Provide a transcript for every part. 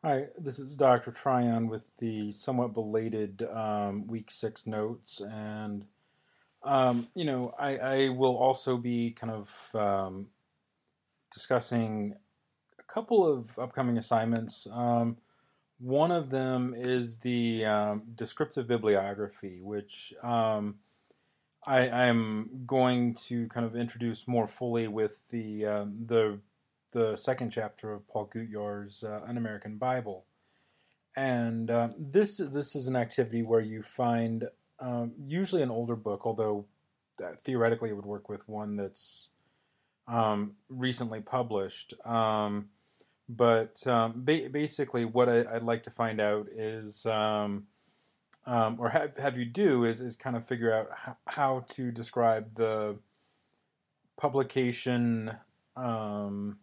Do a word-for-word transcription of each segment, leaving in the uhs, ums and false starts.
Hi, this is Doctor Tryon with the somewhat belated um, week six notes, and um, you know, I, I will also be kind of um, discussing a couple of upcoming assignments. Um, one of them is the um, descriptive bibliography, which um, I am going to kind of introduce more fully with the um, the the second chapter of Paul Gutjahr's uh, An American Bible. And uh, this this is an activity where you find um, usually an older book, although uh, theoretically it would work with one that's um, recently published. Um, but um, ba- basically, what I, I'd like to find out is, um, um, or have, have you do, is, is kind of figure out h- how to describe the publication um,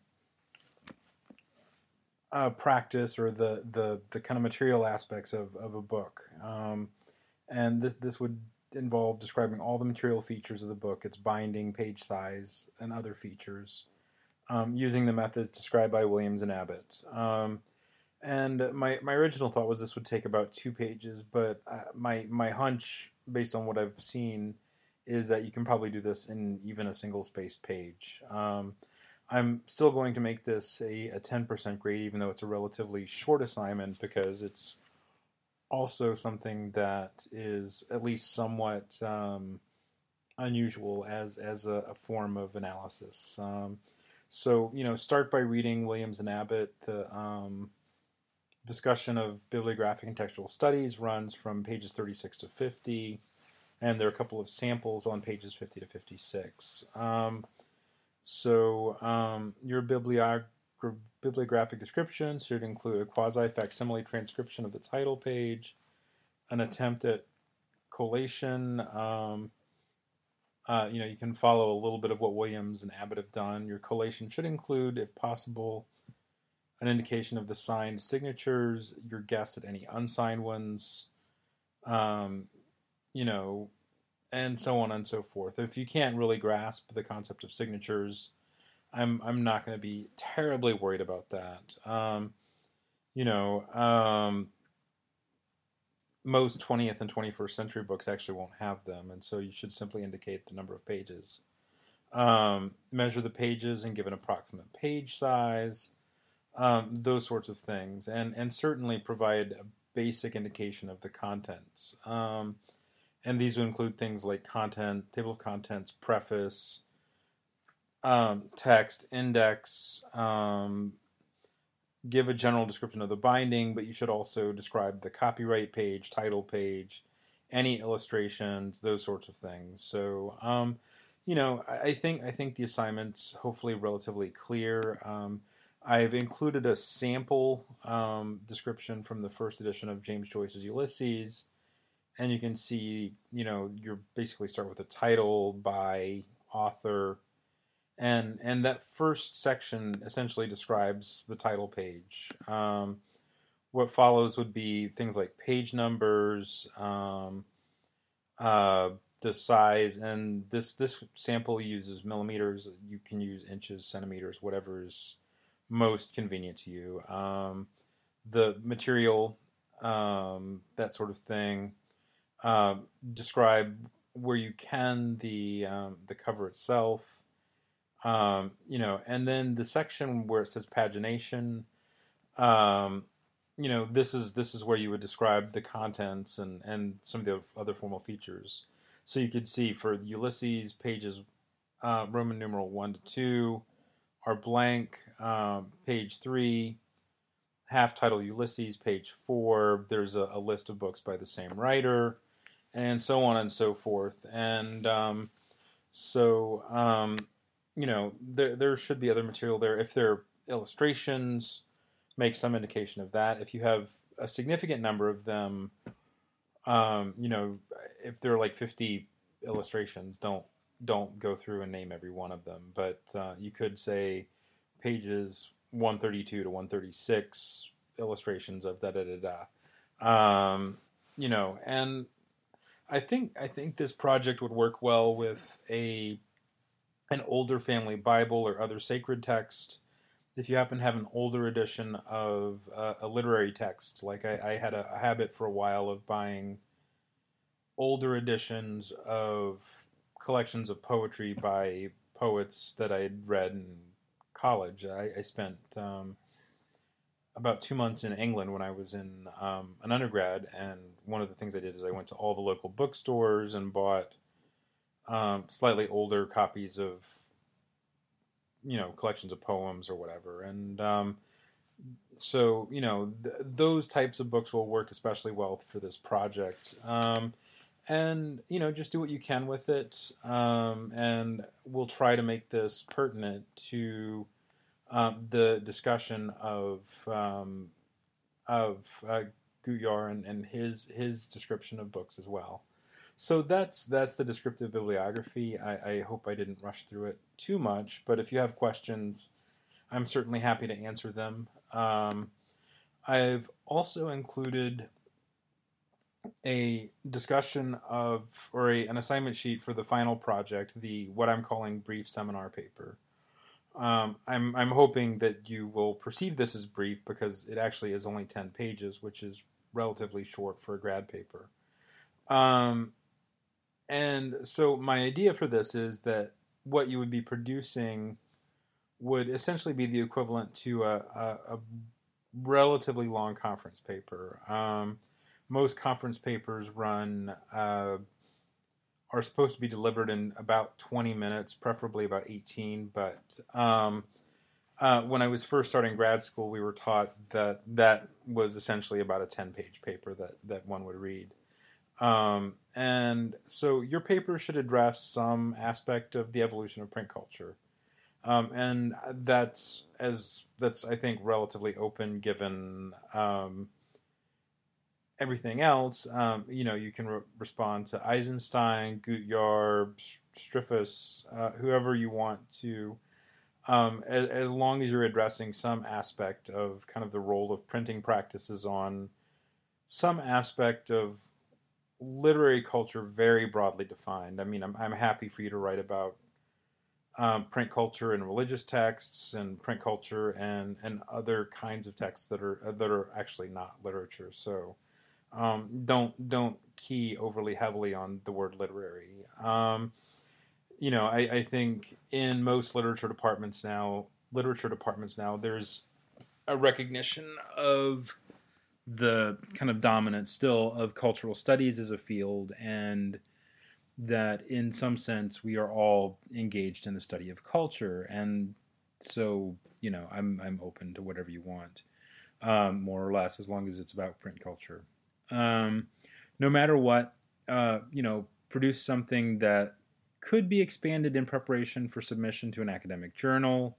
uh, practice or the, the, the kind of material aspects of, of a book. Um, and this this would involve describing all the material features of the book, its binding, page size, and other features, um, using the methods described by Williams and Abbott. Um, and my my original thought was this would take about two pages, but uh, my my hunch, based on what I've seen, is that you can probably do this in even a single spaced page. Um, I'm still going to make this a, a ten percent grade, even though it's a relatively short assignment, because it's also something that is at least somewhat um, unusual as as a, a form of analysis. Um, so you know, start by reading Williams and Abbott. The um, discussion of bibliographic and textual studies runs from pages thirty-six to fifty, and there are a couple of samples on pages fifty to fifty-six. Um, so um, your bibliography bibliographic description should include a quasi-facsimile transcription of the title page, an attempt at collation. Um, uh, you know, you can follow a little bit of what Williams and Abbott have done. Your collation should include, if possible, an indication of the signed signatures, your guess at any unsigned ones, um, you know, and so on and so forth. If you can't really grasp the concept of signatures, I'm I'm not going to be terribly worried about that. Um, you know, um, most twentieth and twenty-first century books actually won't have them, and so you should simply indicate the number of pages. Um, measure the pages and give an approximate page size, um, those sorts of things, and and certainly provide a basic indication of the contents. Um, and these would include things like content, table of contents, preface, um, text, index, um, give a general description of the binding, but you should also describe the copyright page, title page, any illustrations, those sorts of things. So, um, you know, I, I think I think the assignment's hopefully relatively clear. Um, I've included a sample um, description from the first edition of James Joyce's Ulysses, and you can see, you know, you're basically start with a title by author, and and that first section essentially describes the title page. Um, what follows would be things like page numbers, um, uh, the size, and this this sample uses millimeters. You can use inches, centimeters, whatever is most convenient to you. Um, the material, um, that sort of thing. Um, describe where you can the um, the cover itself, um, you know, and then the section where it says pagination, um, you know, this is this is where you would describe the contents and and some of the other formal features. So you could see for Ulysses, pages uh, Roman numeral one to two are blank. Um, page three, half title Ulysses. Page four, there's a, a list of books by the same writer, and so on and so forth. And um, so um, you know, there there should be other material there. If there are illustrations, make some indication of that. If you have a significant number of them, um, you know, if there are like fifty illustrations, don't don't go through and name every one of them. But uh, you could say pages one thirty-two to one thirty-six illustrations of da da da da. Um, you know, and I think I think this project would work well with a an older family Bible or other sacred text. if you happen to have an older edition of uh, a literary text, like I, I had a, a habit for a while of buying older editions of collections of poetry by poets that I had read in college. I, I spent um, about two months in England when I was in um, an undergrad, and one of the things I did is I went to all the local bookstores and bought um, slightly older copies of, you know, collections of poems or whatever. And um, so, you know, th- those types of books will work especially well for this project. Um, and, you know, just do what you can with it. Um, and we'll try to make this pertinent to um, the discussion of um, of uh, Guyar and, and his his description of books as well. So that's that's the descriptive bibliography. I, I hope I didn't rush through it too much, but if you have questions, I'm certainly happy to answer them. Um, I've also included a discussion of, or a, an assignment sheet for the final project, the what I'm calling brief seminar paper. Um, I'm I'm hoping that you will perceive this as brief because it actually is only ten pages, which is relatively short for a grad paper. Um, and so my idea for this is that what you would be producing would essentially be the equivalent to a, a, a relatively long conference paper. Um, most conference papers run uh, are supposed to be delivered in about twenty minutes, preferably about eighteen. But um, uh, when I was first starting grad school, we were taught that that was essentially about a ten-page paper that, that one would read. Um, and so your paper should address some aspect of the evolution of print culture. Um, and that's, as that's I think, relatively open given um, everything else. Um, you know, you can re- respond to Eisenstein, Gutjahr, Striffus, uh, whoever you want to, um, as, as long as you're addressing some aspect of kind of the role of printing practices on some aspect of literary culture, very broadly defined. I mean, I'm I'm happy for you to write about um, print culture and religious texts, and print culture and and other kinds of texts that are that are actually not literature. So. Um, don't don't key overly heavily on the word literary. Um, you know, I, I think in most literature departments now, literature departments now, there's a recognition of the kind of dominance still of cultural studies as a field, and that in some sense we are all engaged in the study of culture. And so, you know, I'm I'm open to whatever you want, um, more or less, as long as it's about print culture. Um, no matter what, uh, you know, produce something that could be expanded in preparation for submission to an academic journal,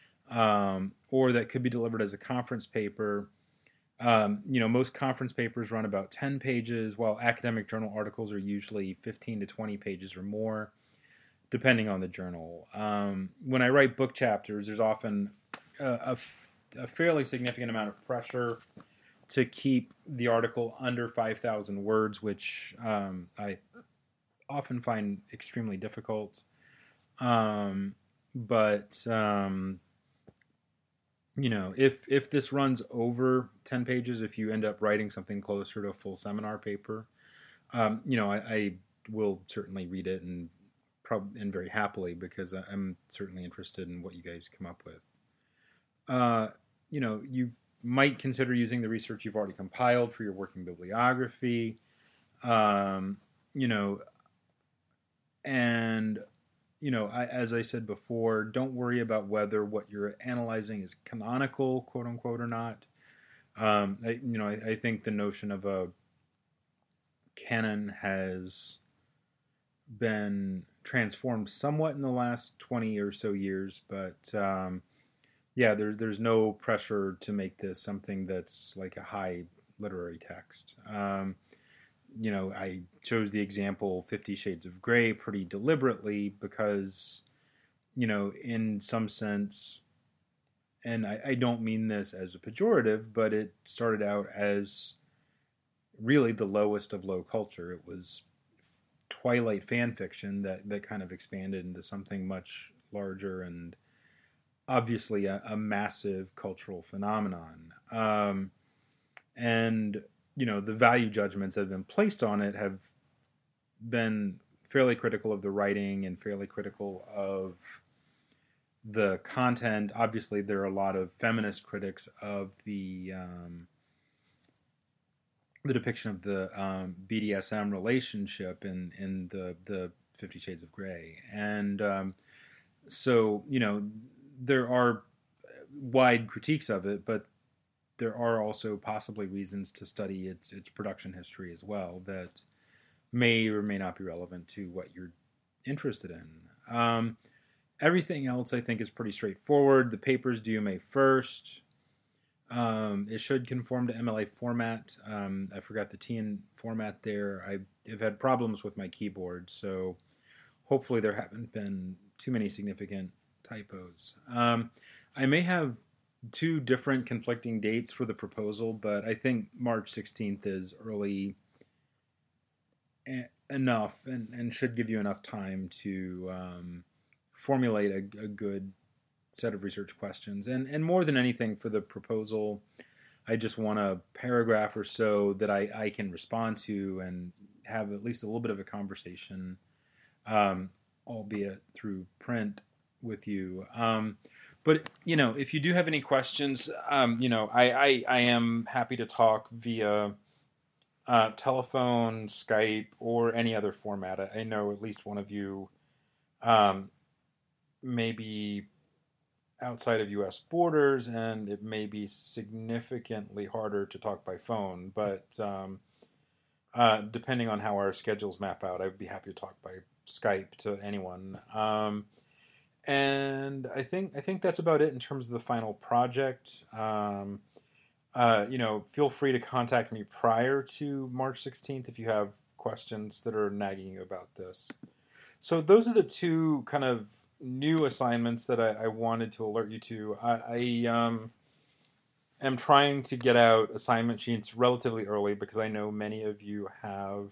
um, or that could be delivered as a conference paper. Um, you know, most conference papers run about ten pages, while academic journal articles are usually fifteen to twenty pages or more, depending on the journal. Um, when I write book chapters, there's often a, a, f- a fairly significant amount of pressure to keep the article under five thousand words, which um, I often find extremely difficult. Um, but, um, you know, if, if this runs over ten pages, if you end up writing something closer to a full seminar paper, um, you know, I, I will certainly read it and, prob- and very happily, because I'm certainly interested in what you guys come up with. Uh, you know, you might consider using the research you've already compiled for your working bibliography, um, you know, and, you know, I, as I said before, don't worry about whether what you're analyzing is canonical, quote unquote, or not. Um, I, you know, I, I think the notion of a canon has been transformed somewhat in the last twenty or so years, but um, yeah, there's there's no pressure to make this something that's like a high literary text. Um, you know, I chose the example Fifty Shades of Grey pretty deliberately because, you know, in some sense, and I, I don't mean this as a pejorative, but it started out as really the lowest of low culture. It was Twilight fan fiction that, that kind of expanded into something much larger and obviously a, a massive cultural phenomenon. Um, and, you know, the value judgments that have been placed on it have been fairly critical of the writing and fairly critical of the content. Obviously, there are a lot of feminist critics of the um, the depiction of the um, B D S M relationship in in the the Fifty Shades of Grey, and um, so you know there are wide critiques of it, but there are also possibly reasons to study its its production history as well that may or may not be relevant to what you're interested in. Um, everything else, I think, is pretty straightforward. The paper's due May first. Um, it should conform to M L A format. Um, I forgot the T N format there. I've had problems with my keyboard, so hopefully there haven't been too many significant typos. Um, I may have two different conflicting dates for the proposal, but I think March sixteenth is early enough and, and should give you enough time to um, formulate a, a good set of research questions. And, and more than anything for the proposal, I just want a paragraph or so that I, I can respond to and have at least a little bit of a conversation, um, albeit through print with you. Um, but, you know, if you do have any questions, um, you know, I, I, I am happy to talk via uh, telephone, Skype, or any other format. I, I know at least one of you um, may be outside of U S borders, and it may be significantly harder to talk by phone. But um, uh, depending on how our schedules map out, I'd be happy to talk by Skype to anyone. Um, and I think I think that's about it in terms of the final project. Um, uh, you know, feel free to contact me prior to March sixteenth if you have questions that are nagging you about this. So those are the two kind of new assignments that I, I wanted to alert you to. I, I um, am trying to get out assignment sheets relatively early because I know many of you have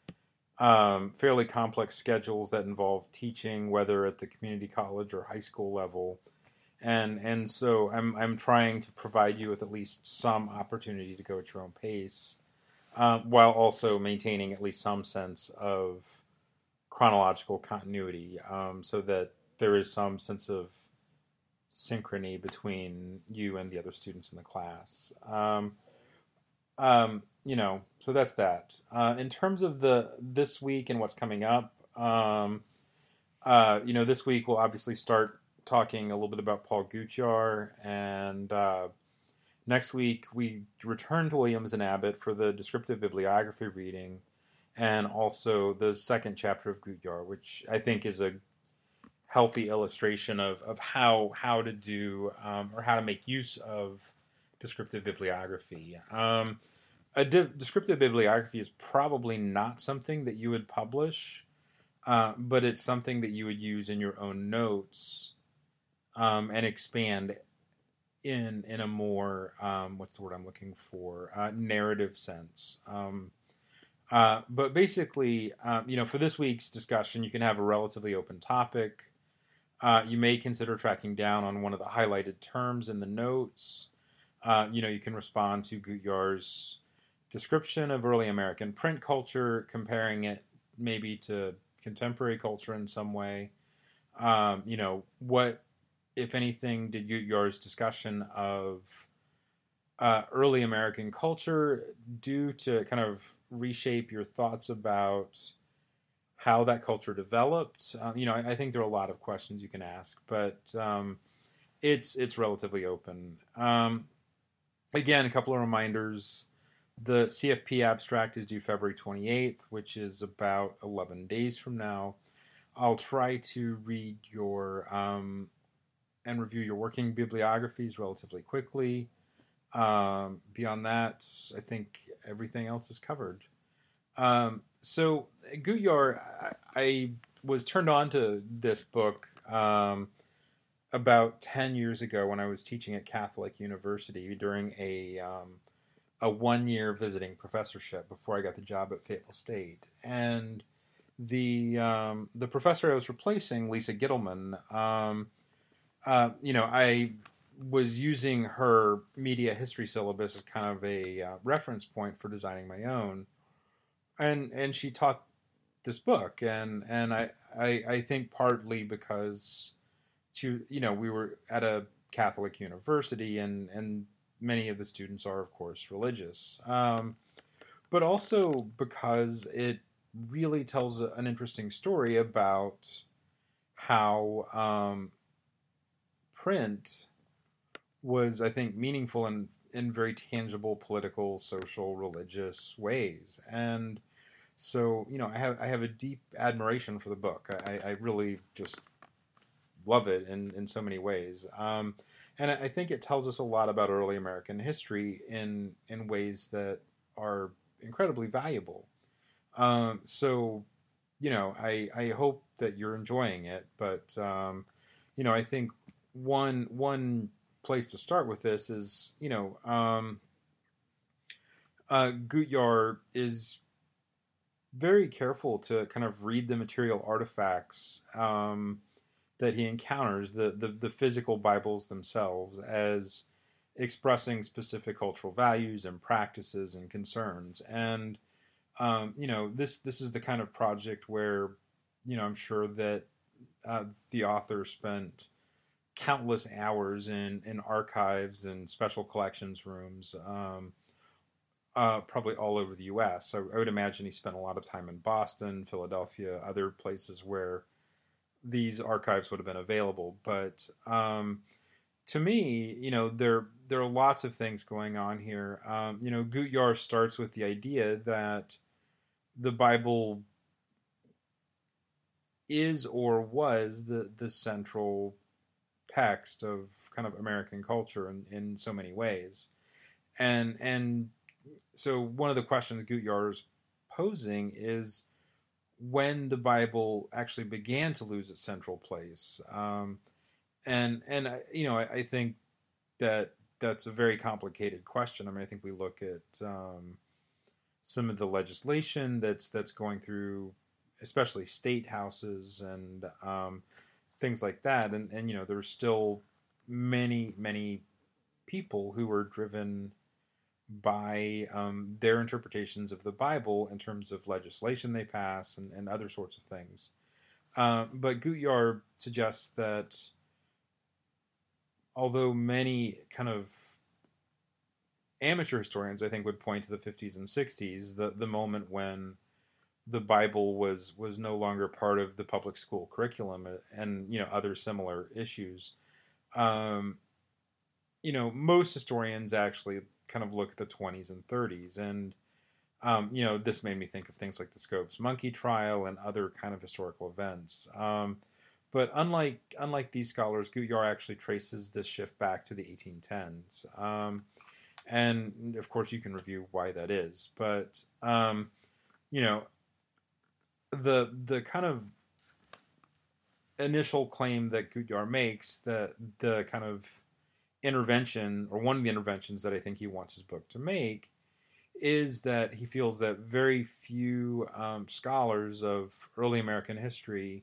um, fairly complex schedules that involve teaching, whether at the community college or high school level. And and so I'm I'm trying to provide you with at least some opportunity to go at your own pace, um, while also maintaining at least some sense of chronological continuity, um, so that there is some sense of synchrony between you and the other students in the class. Um, um, you know, so that's that. Uh, in terms of the this week and what's coming up, um, uh, you know, this week we'll obviously start talking a little bit about Paul Gutjahr, and uh, next week we return to Williams and Abbott for the descriptive bibliography reading, and also the second chapter of Gutjahr, which I think is a healthy illustration of, of how how to do um, or how to make use of descriptive bibliography. Um, a de- descriptive bibliography is probably not something that you would publish, uh, but it's something that you would use in your own notes um, and expand in in a more um, what's the word I'm looking for uh, narrative sense. Um, uh, but basically, um, you know, for this week's discussion, you can have a relatively open topic. Uh, you may consider tracking down on one of the highlighted terms in the notes. Uh, you know, you can respond to Gutjahr's description of early American print culture, comparing it maybe to contemporary culture in some way. Um, you know, what, if anything, did Gutjahr's discussion of uh, early American culture do to kind of reshape your thoughts about how that culture developed? Um, you know, I, I think there are a lot of questions you can ask, but um, it's it's relatively open. Um, again, a couple of reminders. The C F P abstract is due February twenty-eighth, which is about eleven days from now. I'll try to read your um, and review your working bibliographies relatively quickly. Um, beyond that, I think everything else is covered. Um, so Gutjahr, I, I was turned on to this book um, about ten years ago when I was teaching at Catholic University during a um, a one-year visiting professorship before I got the job at Fayetteville State. And the um, the professor I was replacing, Lisa Gittleman, um, uh, you know, I was using her media history syllabus as kind of a uh, reference point for designing my own, and and she taught this book, and and I I, I think partly because she, you know, we were at a Catholic university, and and many of the students are, of course, religious, um, but also because it really tells an interesting story about how um, print was, I think, meaningful in in very tangible political, social, religious ways. And so, you know, I have I have a deep admiration for the book. I, I really just love it in, in so many ways. Um, and I think it tells us a lot about early American history in in ways that are incredibly valuable. Um, so, you know, I, I hope that you're enjoying it. But, um, you know, I think one one place to start with this is, you know, um, uh, Gutjahr is very careful to kind of read the material artifacts um, that he encounters, the, the the physical Bibles themselves, as expressing specific cultural values and practices and concerns. And um, you know, this this is the kind of project where, you know, I'm sure that uh, the author spent countless hours in in archives and special collections rooms. Um, uh, probably all over the U S. So I would imagine he spent a lot of time in Boston, Philadelphia, other places where these archives would have been available. But um, to me, you know, there there are lots of things going on here. Um, you know, Gutjahr starts with the idea that the Bible is or was the the central text of kind of American culture in, in so many ways. And and so one of the questions Gutjahr is posing is when the Bible actually began to lose its central place. Um, and and you know, I, I think that that's a very complicated question. I mean, I think we look at um, some of the legislation that's that's going through, especially state houses and um, things like that, and and you know, there's still many many people who are driven by um, their interpretations of the Bible in terms of legislation they pass and, and other sorts of things. Uh, but Gutjahr suggests that although many kind of amateur historians, I think, would point to the fifties and sixties, the, the moment when the Bible was was no longer part of the public school curriculum, and you know, other similar issues. Um, you know, most historians actually kind of look at the twenties and thirties, and um, you know, this made me think of things like the Scopes Monkey trial and other kind of historical events. Um, but unlike unlike these scholars, Gutjahr actually traces this shift back to the eighteen tens, um, and of course you can review why that is. But um, you know, the the kind of initial claim that Gutjahr makes, that the kind of intervention, or one of the interventions that I think he wants his book to make, is that he feels that very few um, scholars of early American history,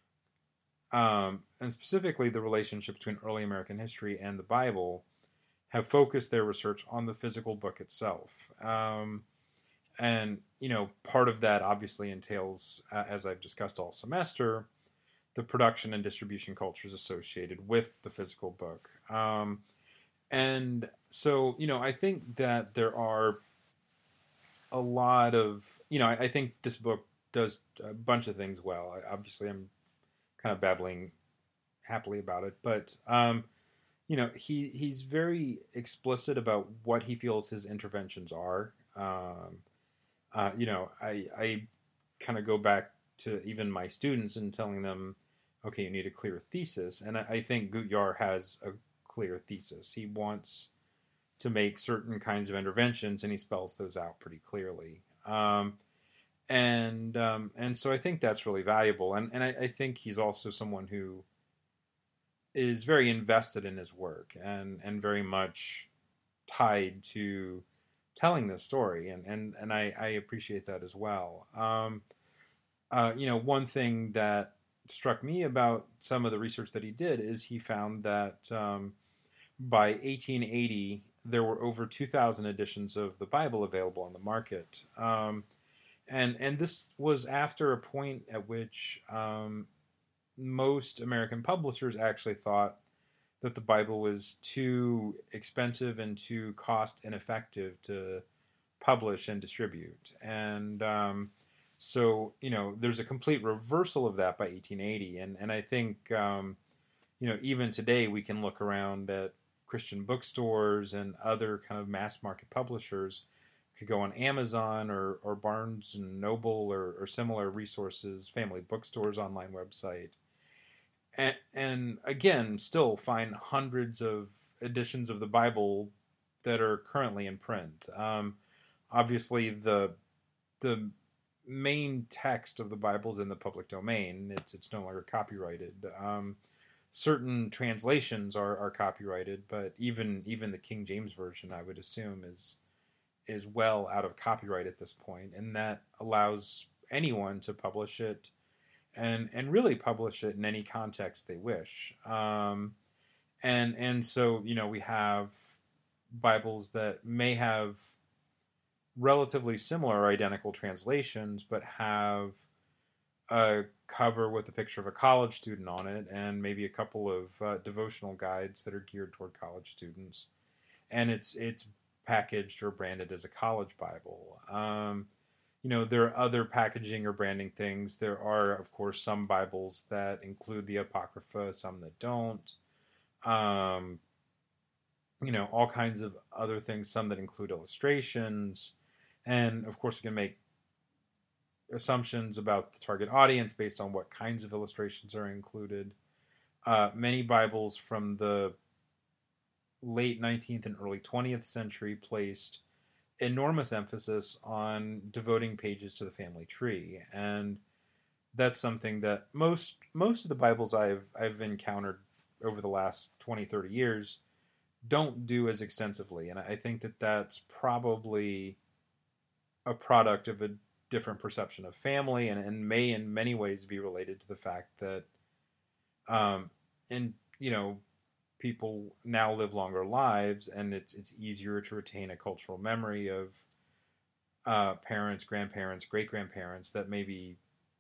um, and specifically the relationship between early American history and the Bible, have focused their research on the physical book itself. Um, and, you know, part of that obviously entails, uh, as I've discussed all semester, the production and distribution cultures associated with the physical book. Um, and so, you know, I think that there are a lot of, you know, I, I think this book does a bunch of things well. I, obviously, I'm kind of babbling happily about it, but, um, you know, he, he's very explicit about what he feels his interventions are. Um, uh, you know, I, I kind of go back to even my students and telling them, okay, you need a clear thesis. And I, I think Gutjahr has a clear thesis. He wants to make certain kinds of interventions, and he spells those out pretty clearly. Um, and um, and so I think that's really valuable. And, and I, I think he's also someone who is very invested in his work, and, and very much tied to telling this story. And, and, and I, I appreciate that as well. Um, uh, you know, one thing that struck me about some of the research that he did is he found that um, by eighteen eighty there were over two thousand editions of the Bible available on the market. Um, and and this was after a point at which um, most American publishers actually thought that the Bible was too expensive and too cost ineffective to publish and distribute. And um, so, you know, there's a complete reversal of that by eighteen eighty. And, and I think, um, you know, even today we can look around at Christian bookstores and other kind of mass market publishers. Could go on Amazon or, or Barnes and Noble or, or similar resources, family bookstores, online website. And, and again, still find hundreds of editions of the Bible that are currently in print. Um, obviously, the the main text of the Bible is in the public domain. It's it's no longer copyrighted. Um, certain translations are, are copyrighted, but even even the King James version, I would assume, is is well out of copyright at this point, and that allows anyone to publish it and and really publish it in any context they wish. Um, and and so, you know, we have Bibles that may have relatively similar or identical translations, but have a cover with a picture of a college student on it, and maybe a couple of uh, devotional guides that are geared toward college students. And it's it's packaged or branded as a college Bible. Um, you know, there are other packaging or branding things. There are, of course, some Bibles that include the Apocrypha, some that don't. Um, you know, all kinds of other things, some that include illustrations. And, of course, we can make assumptions about the target audience based on what kinds of illustrations are included. Uh, many Bibles from the late nineteenth and early twentieth century placed enormous emphasis on devoting pages to the family tree, and that's something that most most of the Bibles I've I've encountered over the last twenty, thirty years don't do as extensively, and I think that that's probably a product of a different perception of family, and, and may in many ways be related to the fact that um and you know people now live longer lives, and it's it's easier to retain a cultural memory of uh, parents, grandparents, great grandparents that maybe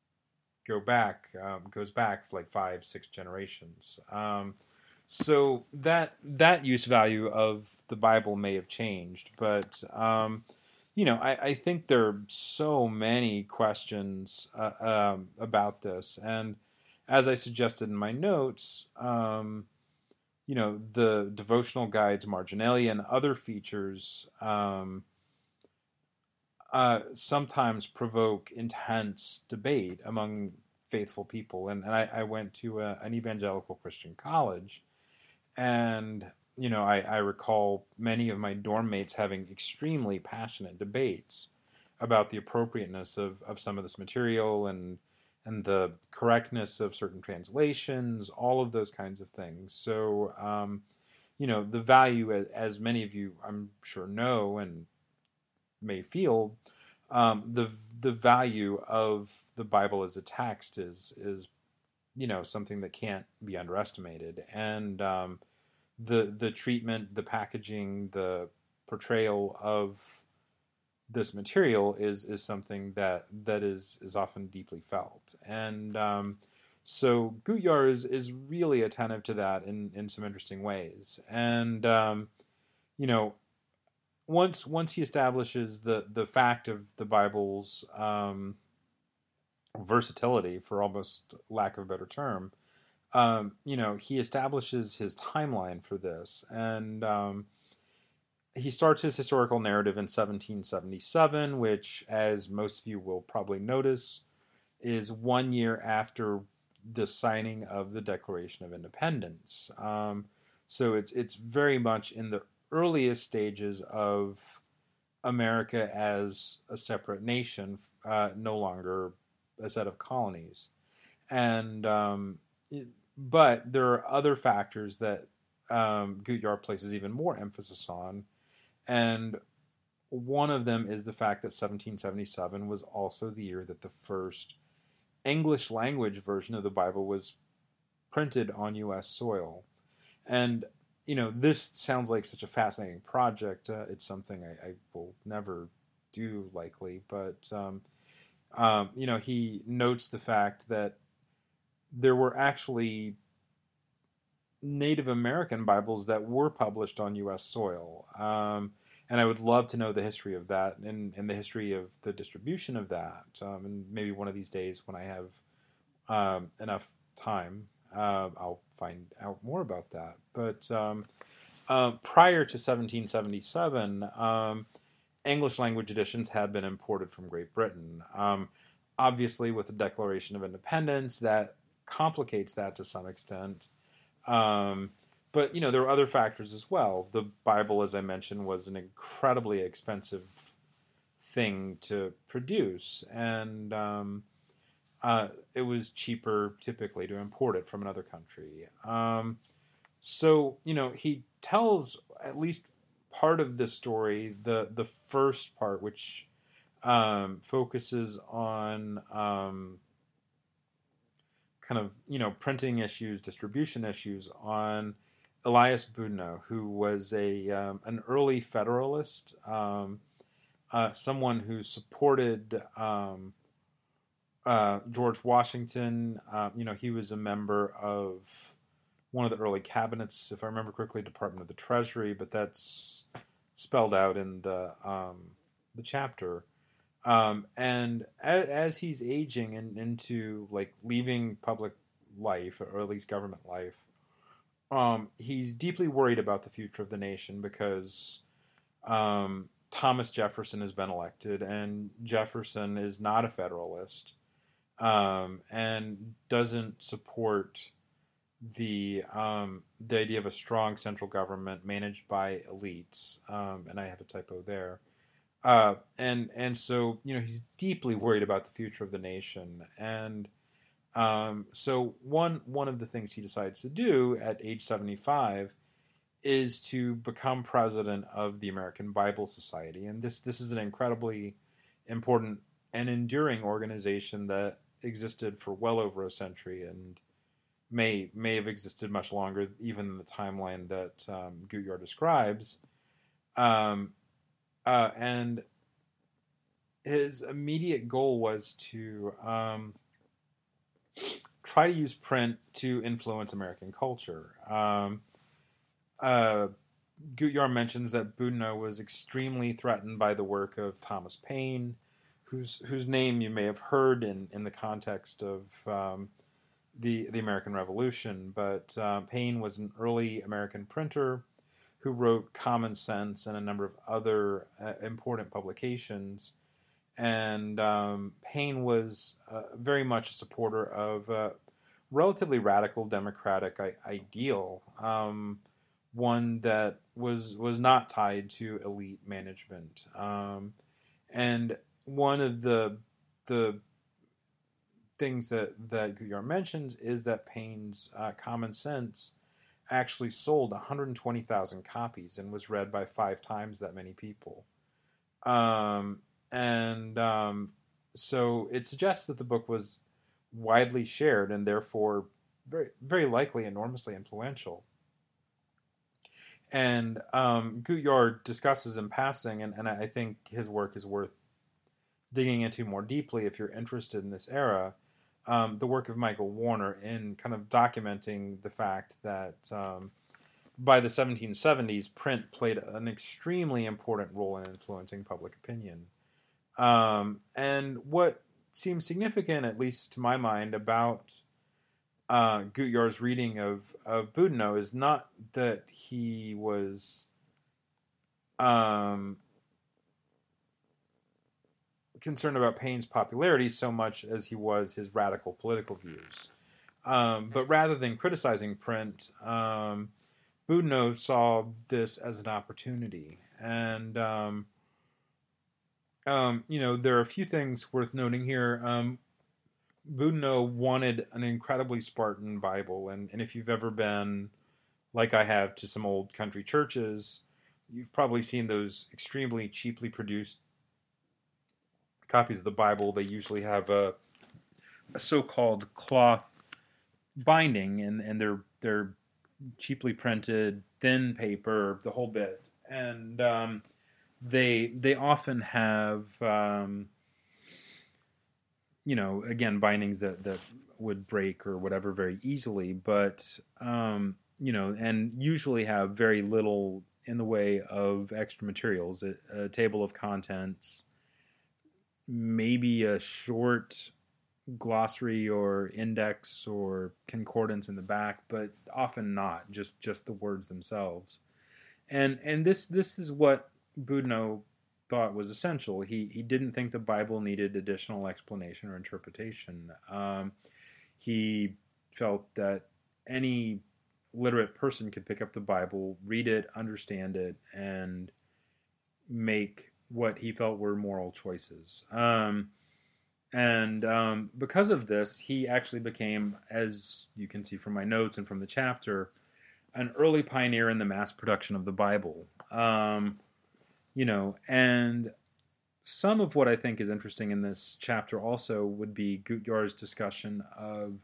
go back um, goes back like five, six generations. Um, so that that use value of the Bible may have changed, but um, you know, I, I think there are so many questions uh, um, about this, and as I suggested in my notes. Um, You know, the devotional guides, marginalia, and other features um, uh, sometimes provoke intense debate among faithful people. And, and I, I went to a, an evangelical Christian college, and you know, I, I recall many of my dorm mates having extremely passionate debates about the appropriateness of, of some of this material and and the correctness of certain translations, all of those kinds of things. So, um, you know, the value, as many of you, I'm sure, know and may feel, um, the the value of the Bible as a text is is you know something that can't be underestimated, and um, the the treatment, the packaging, the portrayal of this material is is something that that is is often deeply felt, and um, so Gutjahr is is really attentive to that in in some interesting ways, and um, you know once once he establishes the the fact of the Bible's um, versatility, for almost lack of a better term, um, you know he establishes his timeline for this, and um, he starts his historical narrative in seventeen seventy-seven, which, as most of you will probably notice, is one year after the signing of the Declaration of Independence. Um, so it's it's very much in the earliest stages of America as a separate nation, uh, no longer a set of colonies. And um, it, but there are other factors that um, Gutjahr places even more emphasis on. And one of them is the fact that seventeen seventy-seven was also the year that the first English language version of the Bible was printed on U S soil. And, you know, this sounds like such a fascinating project. Uh, it's something I, I will never do, likely. But, um, um, you know, he notes the fact that there were actually Native American Bibles that were published on U S soil. Um, and I would love to know the history of that and, and the history of the distribution of that. Um, and maybe one of these days when I have um, enough time, uh, I'll find out more about that. But um, uh, prior to seventeen seventy-seven, um, English language editions had been imported from Great Britain. Um, obviously, with the Declaration of Independence, that complicates that to some extent. Um, but, you know, there are other factors as well. The Bible, as I mentioned, was an incredibly expensive thing to produce. And um, uh, it was cheaper, typically, to import it from another country. Um, so, you know, he tells at least part of the story, the, the first part, which um, focuses on... Um, kind of, you know, printing issues, distribution issues on Elias Boudinot, who was a um, an early Federalist, um, uh, someone who supported um, uh, George Washington. Uh, you know, he was a member of one of the early cabinets, if I remember correctly, Department of the Treasury, but that's spelled out in the um, the chapter. Um, and as, as he's aging and into like leaving public life, or at least government life, um, he's deeply worried about the future of the nation because um, Thomas Jefferson has been elected, and Jefferson is not a Federalist um, and doesn't support the um, the idea of a strong central government managed by elites. Um, and I have a typo there. Uh, and and so, you know, he's deeply worried about the future of the nation. And um, so one one of the things he decides to do at age seventy-five is to become president of the American Bible Society. And this this is an incredibly important and enduring organization that existed for well over a century and may may have existed much longer, even in the timeline that um, Guyar describes. Um, Uh, and his immediate goal was to um, try to use print to influence American culture. Um, uh, Guyar mentions that Boudinot was extremely threatened by the work of Thomas Paine, whose whose name you may have heard in, in the context of um, the the American Revolution. But uh, Paine was an early American printer who wrote Common Sense and a number of other uh, important publications. And um, Paine was uh, very much a supporter of a relatively radical democratic I- ideal, um, one that was was not tied to elite management. Um, and one of the the things that, that Guyar mentions is that Paine's uh, Common Sense actually sold one hundred twenty thousand copies and was read by five times that many people. Um, and um, so it suggests that the book was widely shared and therefore very, very likely enormously influential. And um, Guyar discusses in passing, and, and I think his work is worth digging into more deeply if you're interested in this era, Um, the work of Michael Warner in kind of documenting the fact that um, by the seventeen seventies, print played an extremely important role in influencing public opinion. Um, and what seems significant, at least to my mind, about uh, Guyar's reading of, of Boudinot is not that he was um, concerned about Paine's popularity so much as he was his radical political views. Um, but rather than criticizing print, um, Boudinot saw this as an opportunity. And, um, um, you know, there are a few things worth noting here. Um, Boudinot wanted an incredibly Spartan Bible. And, and if you've ever been, like I have, to some old country churches, you've probably seen those extremely cheaply produced copies of the Bible. They usually have a a so-called cloth binding, and, and they're they're cheaply printed, thin paper, the whole bit, and um, they they often have um, you know, again, bindings that that would break or whatever very easily, but um, you know, and usually have very little in the way of extra materials. A, a table of contents, maybe a short glossary or index or concordance in the back, but often not, just just the words themselves. And and this this is what Boudinot thought was essential. He he didn't think the Bible needed additional explanation or interpretation. Um, he felt that any literate person could pick up the Bible, read it, understand it, and make what he felt were moral choices. Um, and um, because of this, he actually became, as you can see from my notes and from the chapter, an early pioneer in the mass production of the Bible. Um, you know, and some of what I think is interesting in this chapter also would be Gutjahr's discussion of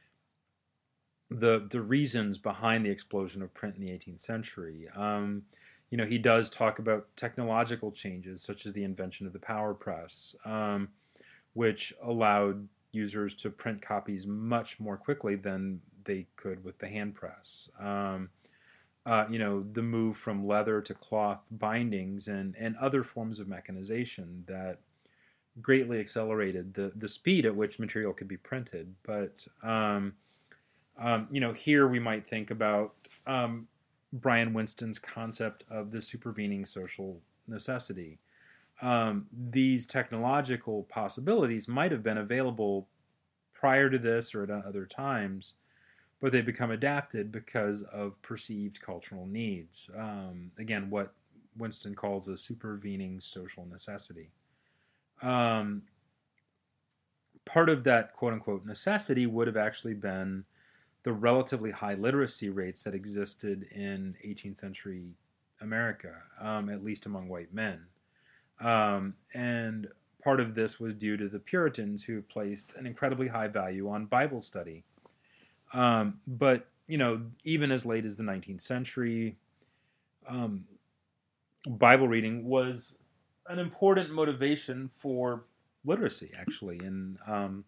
the the reasons behind the explosion of print in the eighteenth century. Um, you know, he does talk about technological changes, such as the invention of the PowerPress, um, which allowed users to print copies much more quickly than they could with the hand press. Um, uh, you know, the move from leather to cloth bindings and, and other forms of mechanization that greatly accelerated the, the speed at which material could be printed. But, um, um, you know, here we might think about um, Brian Winston's concept of the supervening social necessity. Um, these technological possibilities might have been available prior to this or at other times, but they become adapted because of perceived cultural needs. Um, again, what Winston calls a supervening social necessity. Um, part of that quote-unquote necessity would have actually been the relatively high literacy rates that existed in eighteenth century America, um, at least among white men. Um, and part of this was due to the Puritans, who placed an incredibly high value on Bible study. Um, but, you know, even as late as the nineteenth century, um, Bible reading was an important motivation for literacy, actually. And um,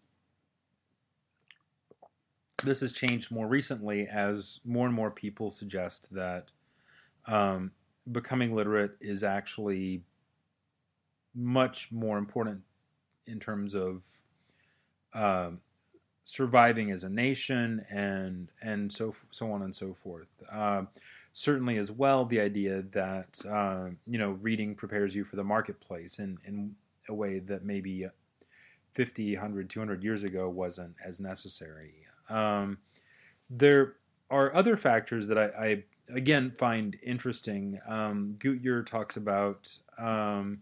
this has changed more recently as more and more people suggest that um, becoming literate is actually much more important in terms of um, surviving as a nation and and so so on and so forth. Uh, certainly, as well, the idea that uh, you know reading prepares you for the marketplace in in a way that maybe fifty, one hundred, two hundred years ago wasn't as necessary. Um, there are other factors that I, I again find interesting. Um, Gutjahr talks about um,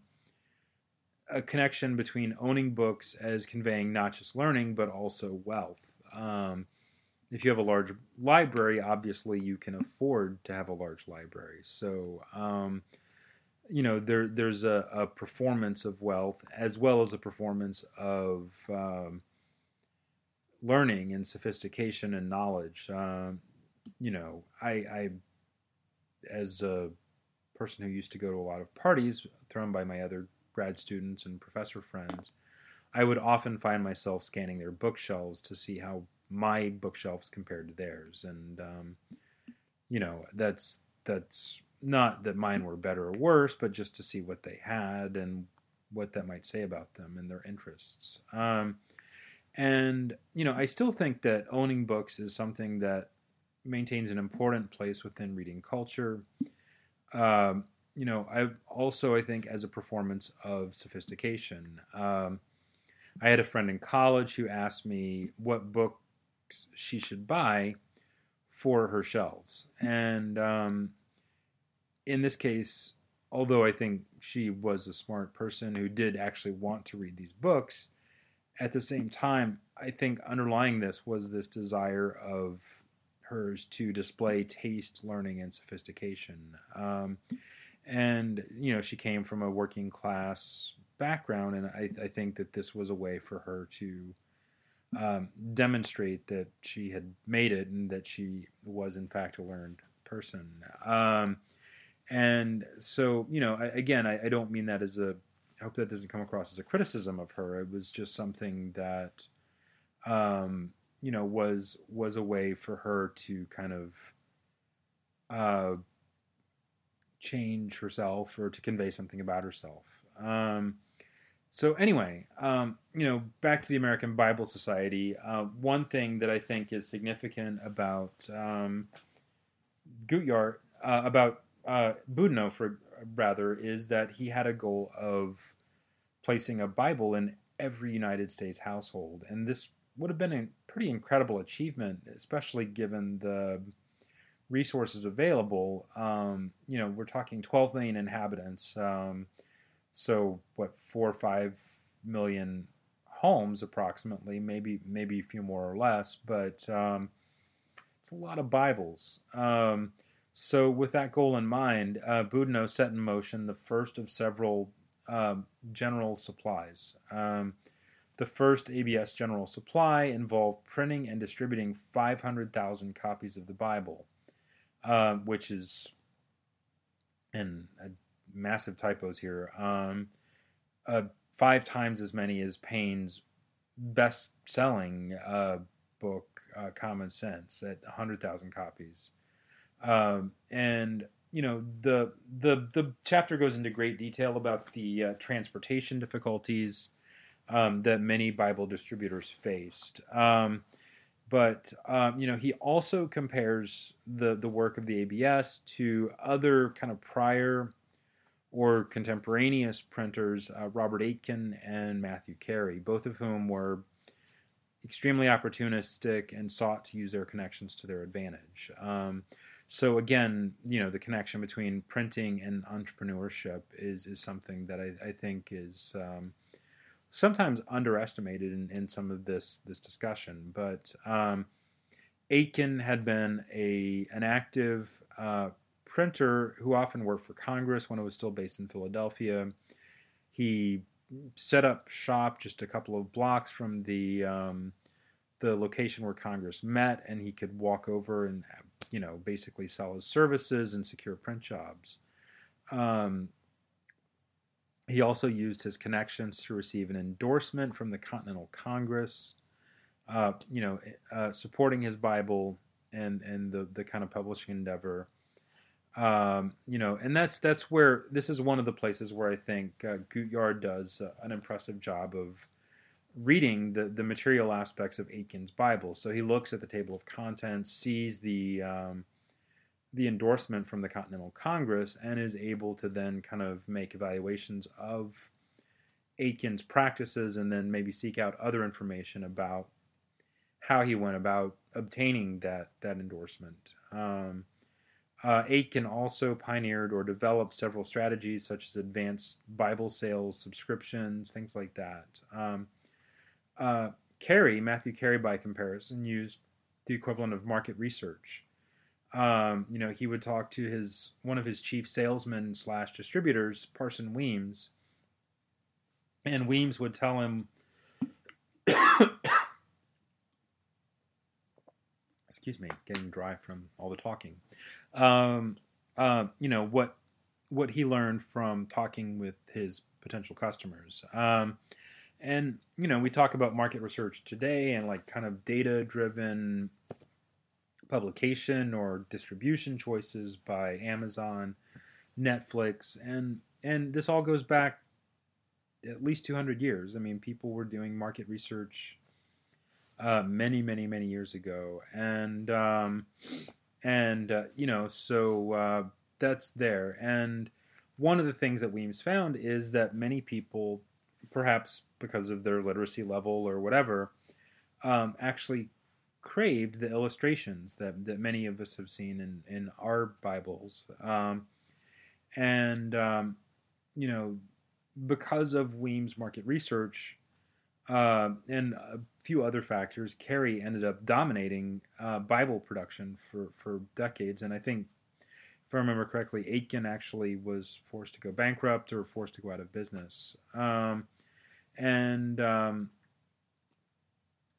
a connection between owning books as conveying not just learning but also wealth. Um, if you have a large library, obviously you can afford to have a large library. So, um, you know, there there's a, a performance of wealth as well as a performance of um, learning and sophistication and knowledge. Um, you know, I, I, as a person who used to go to a lot of parties thrown by my other grad students and professor friends, I would often find myself scanning their bookshelves to see how my bookshelves compared to theirs. And, um, you know, that's, that's not that mine were better or worse, but just to see what they had and what that might say about them and their interests. Um, and, you know, I still think that owning books is something that maintains an important place within reading culture. Um, you know, I also, I think, as a performance of sophistication. Um, I had a friend in college who asked me what books she should buy for her shelves. And um, in this case, although I think she was a smart person who did actually want to read these books, at the same time, I think underlying this was this desire of hers to display taste, learning, and sophistication. Um, and, you know, she came from a working class background, and I, I think that this was a way for her to um, demonstrate that she had made it and that she was in fact a learned person. Um, and so, you know, I, again, I, I don't mean that as a. I hope that doesn't come across as a criticism of her. It was just something that, um, you know, was was a way for her to kind of uh, change herself or to convey something about herself. Um, so anyway, um, you know, back to the American Bible Society. Uh, one thing that I think is significant about um, Gutyart, uh, about uh, Boudinot, for rather, is that he had a goal of placing a Bible in every United States household, and this would have been a pretty incredible achievement, especially given the resources available. Um, you know, we're talking twelve million inhabitants, um, so what, four or five million homes approximately, maybe maybe a few more or less, but um, it's a lot of Bibles. Um, so with that goal in mind, uh, Boudinot set in motion the first of several um, general supplies. Um, the first A B S General Supply involved printing and distributing five hundred thousand copies of the Bible, um, which is, and uh, massive typos here, um, uh, five times as many as Paine's best-selling uh, book, uh, Common Sense, at one hundred thousand copies. Um, and you know, the the the chapter goes into great detail about the uh, transportation difficulties um, that many Bible distributors faced. Um, but um, you know, he also compares the the work of the A B S to other kind of prior or contemporaneous printers, uh, Robert Aitken and Matthew Carey, both of whom were extremely opportunistic and sought to use their connections to their advantage. Um, so again, you know, the connection between printing and entrepreneurship is is something that I, I think is um, sometimes underestimated in, in some of this this discussion. But um, Aitken had been a an active uh, printer who often worked for Congress when it was still based in Philadelphia. He set up shop just a couple of blocks from the um, the location where Congress met, and he could walk over and, you know, basically sell his services and secure print jobs. Um, he also used his connections to receive an endorsement from the Continental Congress, uh, you know, uh, supporting his Bible and and the the kind of publishing endeavor. Um, you know, and that's that's where this is one of the places where I think uh, Gutyard does uh, an impressive job of reading the, the material aspects of Aitken's Bible. So he looks at the table of contents, sees the um, the endorsement from the Continental Congress, and is able to then kind of make evaluations of Aitken's practices, and then maybe seek out other information about how he went about obtaining that that endorsement. Um, Uh, Aitken also pioneered or developed several strategies such as advanced Bible sales, subscriptions, things like that. Um, uh, Carey, Matthew Carey, by comparison, used the equivalent of market research. Um, you know, he would talk to his one of his chief salesmen slash distributors, Parson Weems, and Weems would tell him, excuse me, getting dry from all the talking. Um, uh, you know what what he learned from talking with his potential customers. Um, and you know, we talk about market research today and like kind of data driven publication or distribution choices by Amazon, Netflix, and and this all goes back at least two hundred years. I mean, people were doing market research uh, many, many, many years ago, and um, and uh, you know, so uh, that's there. And one of the things that Weems found is that many people, perhaps because of their literacy level or whatever, um, actually craved the illustrations that, that many of us have seen in, in our Bibles. Um, and, um, you know, because of Weems' market research uh, and a few other factors, Carey ended up dominating uh, Bible production for, for decades. And I think, if I remember correctly, Aitken actually was forced to go bankrupt or forced to go out of business. Um, and um,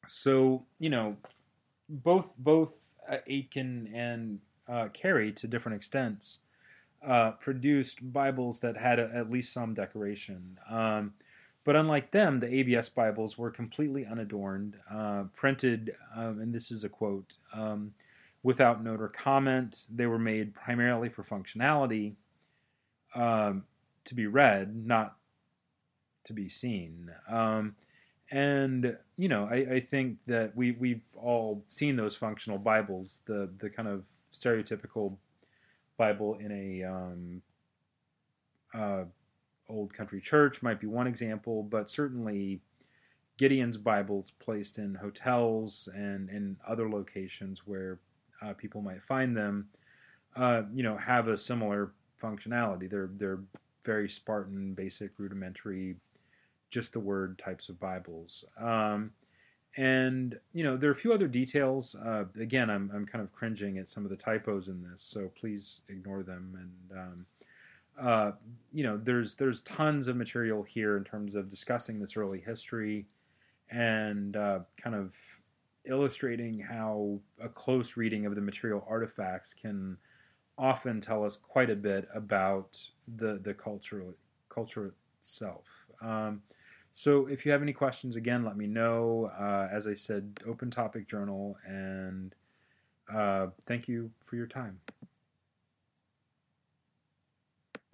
So, you know, both both uh, Aitken and uh, Carey, to different extents, uh, produced Bibles that had a, at least some decoration. Um, but unlike them, the A B S Bibles were completely unadorned, uh, printed, um, and this is a quote, um, without note or comment. They were made primarily for functionality, um, to be read, not to be seen. Um, and you know, I, I think that we we've all seen those functional Bibles, the the kind of stereotypical Bible in a um, uh, old country church might be one example, but certainly Gideon's Bibles placed in hotels and in other locations where uh, people might find them, uh, you know, have a similar functionality. They're they're very Spartan, basic, rudimentary, just the word types of Bibles. Um, and you know, there are a few other details. Uh, again, I'm I'm kind of cringing at some of the typos in this, so please ignore them. And um, uh, you know, there's there's tons of material here in terms of discussing this early history and uh, kind of illustrating how a close reading of the material artifacts can often tell us quite a bit about the the culture culture itself. Um, so if you have any questions, again, let me know. Uh, as I said, open topic journal, and uh, thank you for your time.